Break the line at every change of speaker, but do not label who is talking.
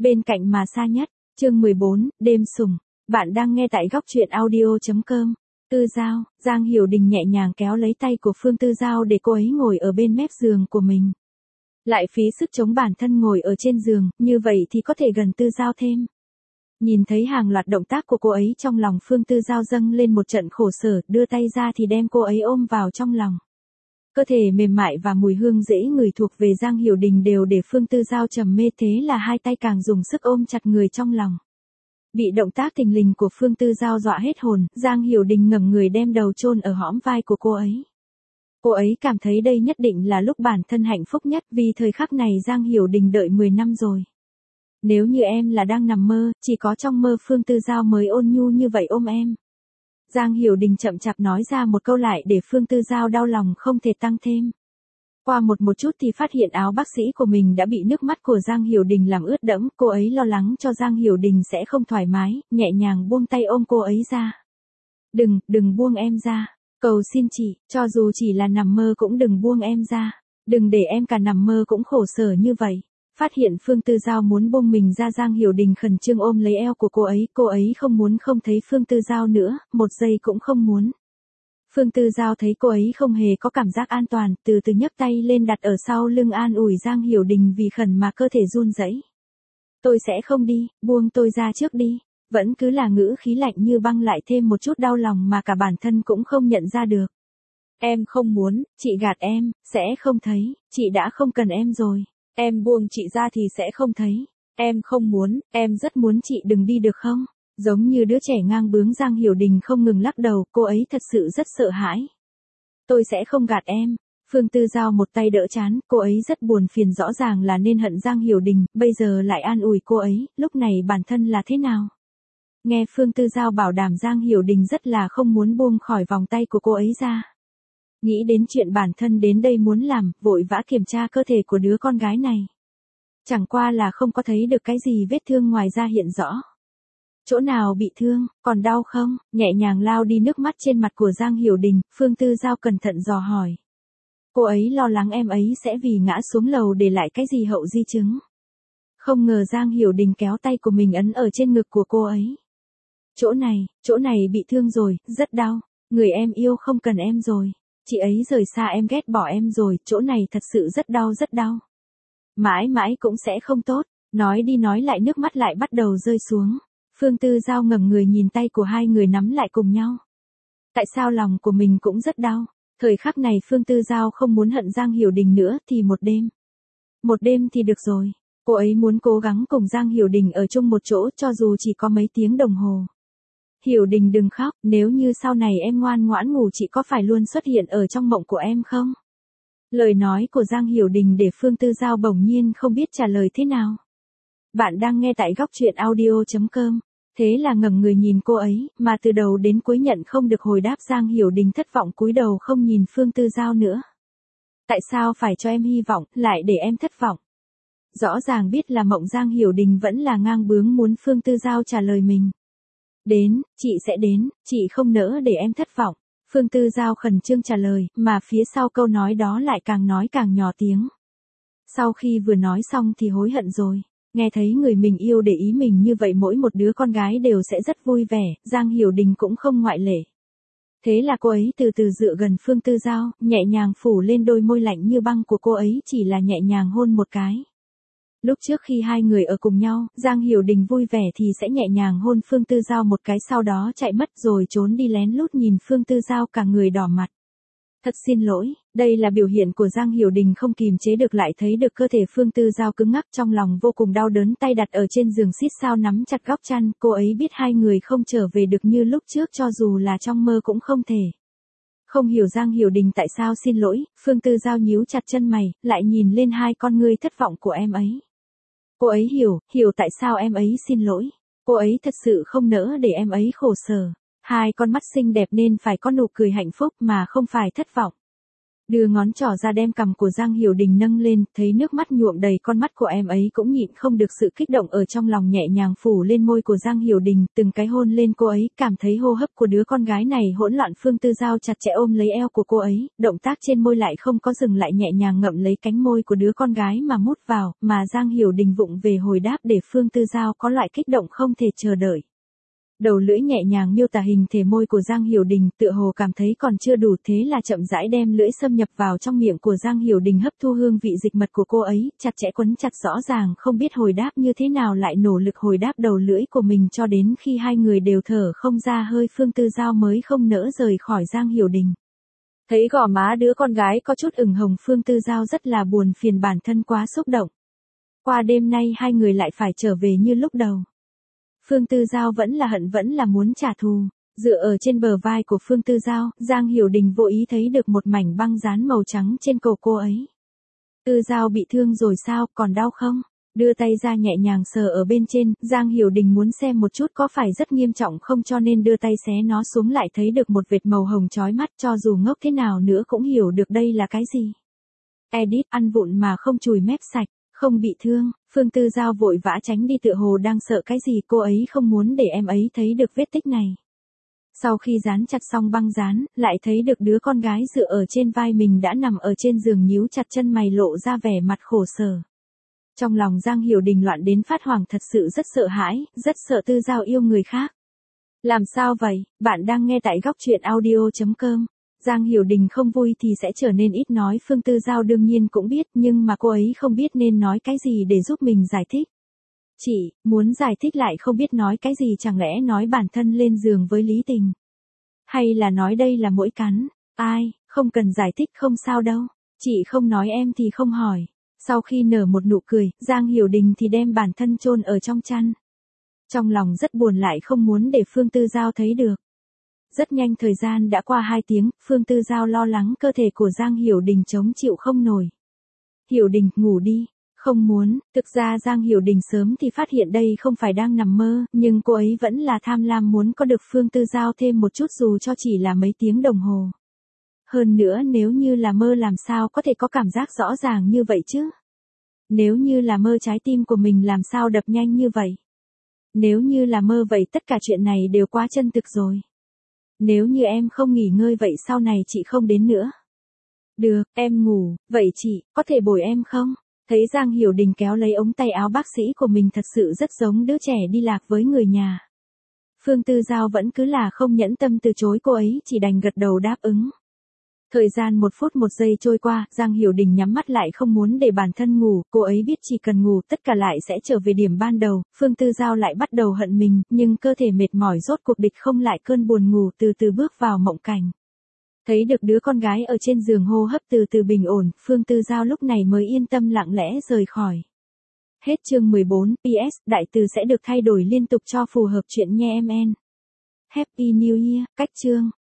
Bên cạnh mà xa nhất, chương 14, đêm sùng. Bạn đang nghe tại góc truyện audio.com. Tư Giao, Giang Hiểu Đình nhẹ nhàng kéo lấy tay của Phương Tư Giao để cô ấy ngồi ở bên mép giường của mình. Lại phí sức chống bản thân ngồi ở trên giường, như vậy thì có thể gần Tư Giao thêm. Nhìn thấy hàng loạt động tác của cô ấy trong lòng Phương Tư Giao dâng lên một trận khổ sở, đưa tay ra thì đem cô ấy ôm vào trong lòng. Cơ thể mềm mại và mùi hương dễ ngửi thuộc về Giang Hiểu Đình đều để Phương Tư Giao trầm mê, thế là hai tay càng dùng sức ôm chặt người trong lòng. Bị động tác thình lình của Phương Tư Giao dọa hết hồn, Giang Hiểu Đình ngẩng người đem đầu chôn ở hõm vai của cô ấy. Cô ấy cảm thấy đây nhất định là lúc bản thân hạnh phúc nhất, vì thời khắc này Giang Hiểu Đình đợi 10 năm rồi. Nếu như em là đang nằm mơ, chỉ có trong mơ Phương Tư Giao mới ôn nhu như vậy ôm em. Giang Hiểu Đình chậm chạp nói ra một câu lại để Phương Tư Giao đau lòng không thể tăng thêm. Qua một chút thì phát hiện áo bác sĩ của mình đã bị nước mắt của Giang Hiểu Đình làm ướt đẫm, cô ấy lo lắng cho Giang Hiểu Đình sẽ không thoải mái, nhẹ nhàng buông tay ôm cô ấy ra. Đừng buông em ra, cầu xin chị, cho dù chỉ là nằm mơ cũng đừng buông em ra, đừng để em cả nằm mơ cũng khổ sở như vậy. Phát hiện Phương Tư Giao muốn buông mình ra, Giang Hiểu Đình khẩn trương ôm lấy eo của cô ấy không muốn không thấy Phương Tư Giao nữa, một giây cũng không muốn. Phương Tư Giao thấy cô ấy không hề có cảm giác an toàn, từ từ nhấc tay lên đặt ở sau lưng an ủi Giang Hiểu Đình vì khẩn mà cơ thể run rẩy. Tôi sẽ không đi, buông tôi ra trước đi, vẫn cứ là ngữ khí lạnh như băng, lại thêm một chút đau lòng mà cả bản thân cũng không nhận ra được. Em không muốn, chị gạt em, sẽ không thấy, chị đã không cần em rồi. Em buông chị ra thì sẽ không thấy. Em không muốn, em rất muốn chị đừng đi được không? Giống như đứa trẻ ngang bướng, Giang Hiểu Đình không ngừng lắc đầu, cô ấy thật sự rất sợ hãi. Tôi sẽ không gạt em. Phương Tư Giao một tay đỡ trán, cô ấy rất buồn phiền, rõ ràng là nên hận Giang Hiểu Đình, bây giờ lại an ủi cô ấy, lúc này bản thân là thế nào? Nghe Phương Tư Giao bảo đảm, Giang Hiểu Đình rất là không muốn buông khỏi vòng tay của cô ấy ra. Nghĩ đến chuyện bản thân đến đây muốn làm, vội vã kiểm tra cơ thể của đứa con gái này. Chẳng qua là không có thấy được cái gì vết thương ngoài da hiện rõ. Chỗ nào bị thương, còn đau không? Nhẹ nhàng lau đi nước mắt trên mặt của Giang Hiểu Đình, Phương Tư Giao cẩn thận dò hỏi. Cô ấy lo lắng em ấy sẽ vì ngã xuống lầu để lại cái gì hậu di chứng. Không ngờ Giang Hiểu Đình kéo tay của mình ấn ở trên ngực của cô ấy. Chỗ này bị thương rồi, rất đau. Người em yêu không cần em rồi. Chị ấy rời xa em, ghét bỏ em rồi, chỗ này thật sự rất đau rất đau. Mãi mãi cũng sẽ không tốt. Nói đi nói lại nước mắt lại bắt đầu rơi xuống. Phương Tư Giao ngẩng người nhìn tay của hai người nắm lại cùng nhau. Tại sao lòng của mình cũng rất đau. Thời khắc này Phương Tư Giao không muốn hận Giang Hiểu Đình nữa thì một đêm. Một đêm thì được rồi. Cô ấy muốn cố gắng cùng Giang Hiểu Đình ở chung một chỗ cho dù chỉ có mấy tiếng đồng hồ. Hiểu Đình đừng khóc, nếu như sau này em ngoan ngoãn ngủ chị có phải luôn xuất hiện ở trong mộng của em không? Lời nói của Giang Hiểu Đình để Phương Tư Giao bỗng nhiên không biết trả lời thế nào. Bạn đang nghe tại góc truyện audio.com. Thế là ngẩng người nhìn cô ấy, mà từ đầu đến cuối nhận không được hồi đáp. Giang Hiểu Đình thất vọng cúi đầu không nhìn Phương Tư Giao nữa. Tại sao phải cho em hy vọng, lại để em thất vọng? Rõ ràng biết là mộng, Giang Hiểu Đình vẫn là ngang bướng muốn Phương Tư Giao trả lời mình. Đến, chị sẽ đến, chị không nỡ để em thất vọng. Phương Tư Giao khẩn trương trả lời, mà phía sau câu nói đó lại càng nói càng nhỏ tiếng. Sau khi vừa nói xong thì hối hận rồi. Nghe thấy người mình yêu để ý mình như vậy, mỗi một đứa con gái đều sẽ rất vui vẻ, Giang Hiểu Đình cũng không ngoại lệ. Thế là cô ấy từ từ dựa gần Phương Tư Giao, nhẹ nhàng phủ lên đôi môi lạnh như băng của cô ấy, chỉ là nhẹ nhàng hôn một cái. Lúc trước khi hai người ở cùng nhau, Giang Hiểu Đình vui vẻ thì sẽ nhẹ nhàng hôn Phương Tư Giao một cái, sau đó chạy mất rồi trốn đi lén lút nhìn Phương Tư Giao cả người đỏ mặt. Thật xin lỗi, đây là biểu hiện của Giang Hiểu Đình không kìm chế được, lại thấy được cơ thể Phương Tư Giao cứng ngắc, trong lòng vô cùng đau đớn, tay đặt ở trên giường xít sao nắm chặt góc chăn, cô ấy biết hai người không trở về được như lúc trước, cho dù là trong mơ cũng không thể. Không hiểu Giang Hiểu Đình tại sao xin lỗi, Phương Tư Giao nhíu chặt chân mày, lại nhìn lên hai con ngươi thất vọng của em ấy. Cô ấy hiểu tại sao em ấy xin lỗi. Cô ấy thật sự không nỡ để em ấy khổ sở. Hai con mắt xinh đẹp nên phải có nụ cười hạnh phúc mà không phải thất vọng. Đưa ngón trỏ ra đem cằm của Giang Hiểu Đình nâng lên, thấy nước mắt nhuộm đầy con mắt của em ấy cũng nhịn không được sự kích động ở trong lòng nhẹ nhàng phủ lên môi của Giang Hiểu Đình, từng cái hôn lên cô ấy, cảm thấy hô hấp của đứa con gái này hỗn loạn. Phương Tư Giao chặt chẽ ôm lấy eo của cô ấy, động tác trên môi lại không có dừng lại, nhẹ nhàng ngậm lấy cánh môi của đứa con gái mà mút vào, mà Giang Hiểu Đình vụng về hồi đáp để Phương Tư Giao có loại kích động không thể chờ đợi. Đầu lưỡi nhẹ nhàng miêu tả hình thể môi của Giang Hiểu Đình, tựa hồ cảm thấy còn chưa đủ, thế là chậm rãi đem lưỡi xâm nhập vào trong miệng của Giang Hiểu Đình, hấp thu hương vị dịch mật của cô ấy, chặt chẽ quấn chặt, rõ ràng không biết hồi đáp như thế nào lại nỗ lực hồi đáp đầu lưỡi của mình cho đến khi hai người đều thở không ra hơi, Phương Tư Giao mới không nỡ rời khỏi Giang Hiểu Đình. Thấy gò má đứa con gái có chút ửng hồng, Phương Tư Giao rất là buồn phiền, bản thân quá xúc động. Qua đêm nay hai người lại phải trở về như lúc đầu. Phương Tư Giao vẫn là hận, vẫn là muốn trả thù. Dựa ở trên bờ vai của Phương Tư Giao, Giang Hiểu Đình vô ý thấy được một mảnh băng dán màu trắng trên cổ cô ấy. Tư Giao bị thương rồi sao, còn đau không? Đưa tay ra nhẹ nhàng sờ ở bên trên, Giang Hiểu Đình muốn xem một chút có phải rất nghiêm trọng không, cho nên đưa tay xé nó xuống, lại thấy được một vệt màu hồng chói mắt, cho dù ngốc thế nào nữa cũng hiểu được đây là cái gì. Edit, ăn vụng mà không chùi mép sạch. Không bị thương, Phương Tư Giao vội vã tránh đi, tựa hồ đang sợ cái gì, cô ấy không muốn để em ấy thấy được vết tích này. Sau khi dán chặt xong băng dán, lại thấy được đứa con gái dựa ở trên vai mình đã nằm ở trên giường, nhíu chặt chân mày, lộ ra vẻ mặt khổ sở. Trong lòng Giang Hiểu Đình loạn đến phát hoảng, thật sự rất sợ hãi, rất sợ Tư Giao yêu người khác. Làm sao vậy, bạn đang nghe tại góc truyện audio.com. Giang Hiểu Đình không vui thì sẽ trở nên ít nói, Phương Tư Giao đương nhiên cũng biết, nhưng mà cô ấy không biết nên nói cái gì để giúp mình giải thích. Chị, muốn giải thích lại không biết nói cái gì, chẳng lẽ nói bản thân lên giường với Lý Tình? Hay là nói đây là mũi cắn? Ai, không cần giải thích, không sao đâu. Chị không nói em thì không hỏi. Sau khi nở một nụ cười, Giang Hiểu Đình thì đem bản thân chôn ở trong chăn. Trong lòng rất buồn, lại không muốn để Phương Tư Giao thấy được. Rất nhanh thời gian đã qua 2 tiếng, Phương Tư Giao lo lắng cơ thể của Giang Hiểu Đình chống chịu không nổi. Hiểu Đình, ngủ đi. Không muốn, thực ra Giang Hiểu Đình sớm thì phát hiện đây không phải đang nằm mơ, nhưng cô ấy vẫn là tham lam muốn có được Phương Tư Giao thêm một chút, dù cho chỉ là mấy tiếng đồng hồ. Hơn nữa nếu như là mơ làm sao có thể có cảm giác rõ ràng như vậy chứ? Nếu như là mơ, trái tim của mình làm sao đập nhanh như vậy? Nếu như là mơ vậy tất cả chuyện này đều quá chân thực rồi. Nếu như em không nghỉ ngơi vậy sau này chị không đến nữa. Được, em ngủ, vậy chị, có thể bồi em không? Thấy Giang Hiểu Đình kéo lấy ống tay áo bác sĩ của mình, thật sự rất giống đứa trẻ đi lạc với người nhà. Phương Tư Giao vẫn cứ là không nhẫn tâm từ chối cô ấy, chỉ đành gật đầu đáp ứng. Thời gian 1 phút 1 giây trôi qua, Giang Hiểu Đình nhắm mắt lại không muốn để bản thân ngủ, cô ấy biết chỉ cần ngủ tất cả lại sẽ trở về điểm ban đầu. Phương Tư Giao lại bắt đầu hận mình, nhưng cơ thể mệt mỏi rốt cuộc địch không lại cơn buồn ngủ, từ từ bước vào mộng cảnh. Thấy được đứa con gái ở trên giường hô hấp từ từ bình ổn, Phương Tư Giao lúc này mới yên tâm lặng lẽ rời khỏi. Hết chương 14, PS, đại từ sẽ được thay đổi liên tục cho phù hợp chuyện nha em en. Happy New Year, cách chương.